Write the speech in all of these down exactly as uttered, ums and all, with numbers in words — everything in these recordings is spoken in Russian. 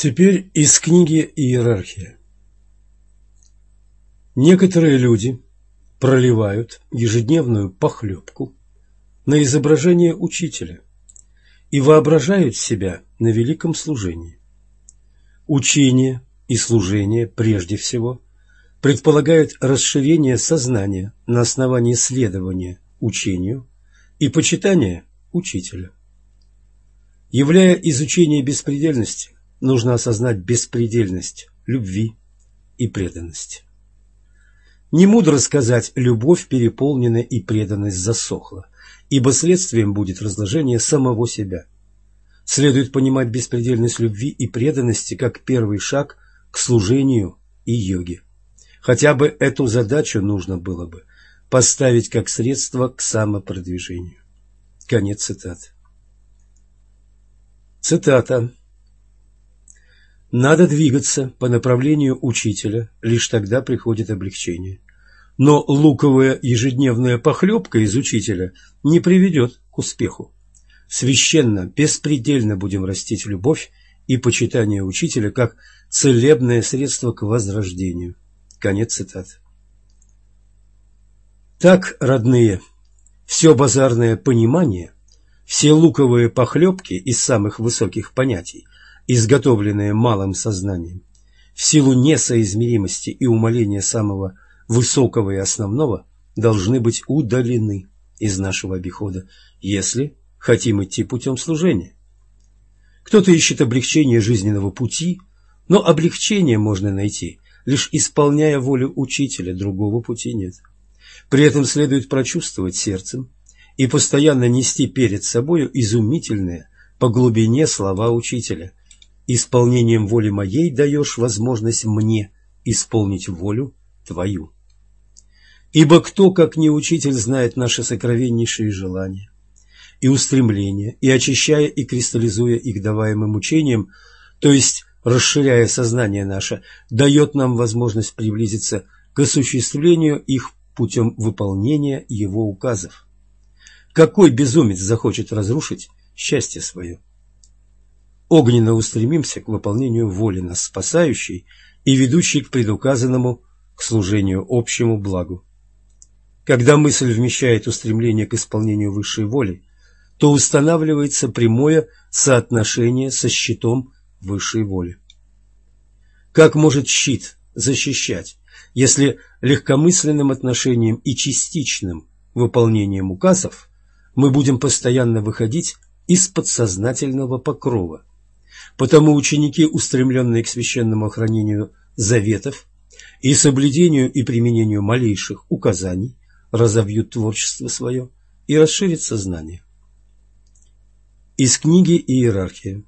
Теперь из книги «Иерархия». Некоторые люди проливают ежедневную похлебку на изображение учителя и воображают себя на великом служении. Учение и служение прежде всего предполагают расширение сознания на основании следования учению и почитания учителя. Являя изучение беспредельности, нужно осознать беспредельность любви и преданности. Не мудро сказать «любовь переполнена и преданность засохла», ибо следствием будет разложение самого себя. Следует понимать беспредельность любви и преданности как первый шаг к служению и йоге. Хотя бы эту задачу нужно было бы поставить как средство к самопродвижению. Конец цитаты. Цитата. «Надо двигаться по направлению учителя, лишь тогда приходит облегчение. Но луковая ежедневная похлебка из учителя не приведет к успеху. Священно, беспредельно будем растить любовь и почитание учителя как целебное средство к возрождению». Конец цитаты. Так, родные, все базарное понимание, все луковые похлебки из самых высоких понятий, изготовленные малым сознанием, в силу несоизмеримости и умаления самого высокого и основного, должны быть удалены из нашего обихода, если хотим идти путем служения. Кто-то ищет облегчение жизненного пути, но облегчение можно найти, лишь исполняя волю учителя, другого пути нет. При этом следует прочувствовать сердцем и постоянно нести перед собою изумительные по глубине слова учителя: «Исполнением воли моей даешь возможность мне исполнить волю твою». Ибо кто, как не учитель, знает наши сокровеннейшие желания и устремления, и, очищая и кристаллизуя их даваемым учением, то есть расширяя сознание наше, дает нам возможность приблизиться к осуществлению их путем выполнения его указов. Какой безумец захочет разрушить счастье свое? Огненно устремимся к выполнению воли нас спасающей и ведущей к предуказанному, к служению общему благу. Когда мысль вмещает устремление к исполнению высшей воли, то устанавливается прямое соотношение со щитом высшей воли. Как может щит защищать, если легкомысленным отношением и частичным выполнением указов мы будем постоянно выходить из подсознательного покрова? Потому ученики, устремленные к священному охранению заветов и соблюдению и применению малейших указаний, разовьют творчество свое и расширят сознание. Из книги «Иерархия».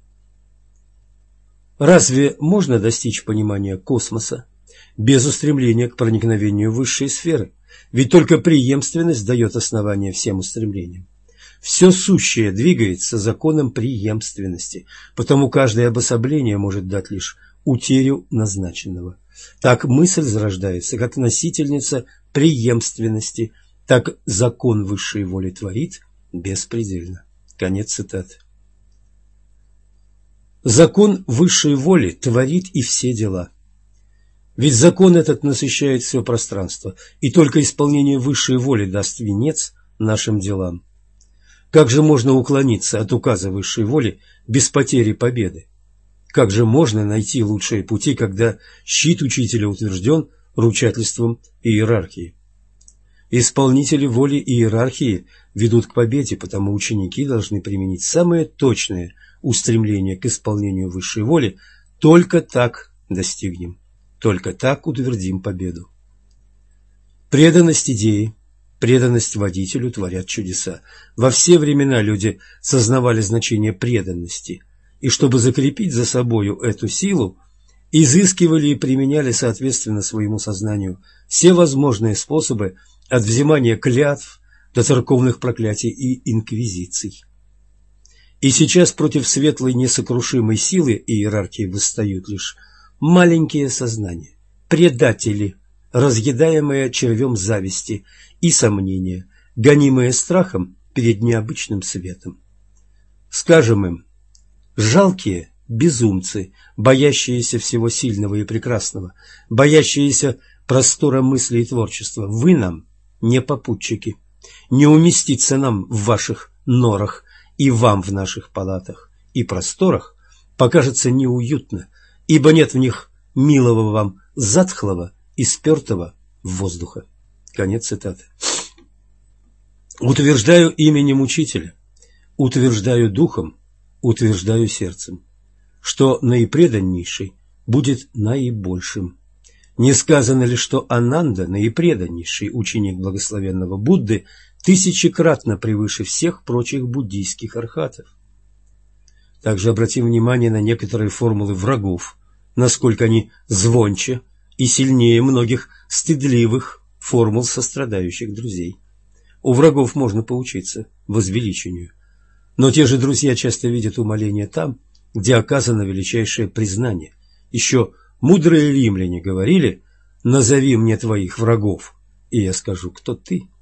Разве можно достичь понимания космоса без устремления к проникновению в высшие сферы? Ведь только преемственность дает основание всем устремлениям. Все сущее двигается законом преемственности, потому каждое обособление может дать лишь утерю назначенного. Так мысль зарождается как носительница преемственности, так закон высшей воли творит беспредельно. Конец цитаты. Закон высшей воли творит и все дела. Ведь закон этот насыщает все пространство, и только исполнение высшей воли даст венец нашим делам. Как же можно уклониться от указа высшей воли без потери победы? Как же можно найти лучшие пути, когда щит учителя утвержден ручательством иерархии? Исполнители воли иерархии ведут к победе, потому ученики должны применить самые точные устремления к исполнению высшей воли. Только так достигнем, только так утвердим победу. Преданность идее, преданность водителю творят чудеса. Во все времена люди сознавали значение преданности, и чтобы закрепить за собою эту силу, изыскивали и применяли соответственно своему сознанию все возможные способы от взимания клятв до церковных проклятий и инквизиций. И сейчас против светлой несокрушимой силы иерархии восстают лишь маленькие сознания, предатели, разъедаемые червем зависти и сомнения, гонимые страхом перед необычным светом. Скажем им: жалкие безумцы, боящиеся всего сильного и прекрасного, боящиеся простора мысли и творчества. Вы нам не попутчики, не уместиться нам в ваших норах и вам в наших палатах и просторах покажется неуютно, ибо нет в них милого вам затхлого и спертого воздуха. Конец цитаты. Утверждаю именем Учителя, утверждаю духом, утверждаю сердцем, что наипреданнейший будет наибольшим. Не сказано ли, что Ананда, наипреданнейший ученик благословенного Будды, тысячекратно превыше всех прочих буддийских архатов? Также обратим внимание на некоторые формулы врагов, насколько они звонче и сильнее многих стыдливых формул сострадающих друзей. У врагов можно поучиться возвеличению, но те же друзья часто видят умоление там, где оказано величайшее признание. Еще мудрые римляне говорили: «Назови мне твоих врагов, и я скажу, кто ты».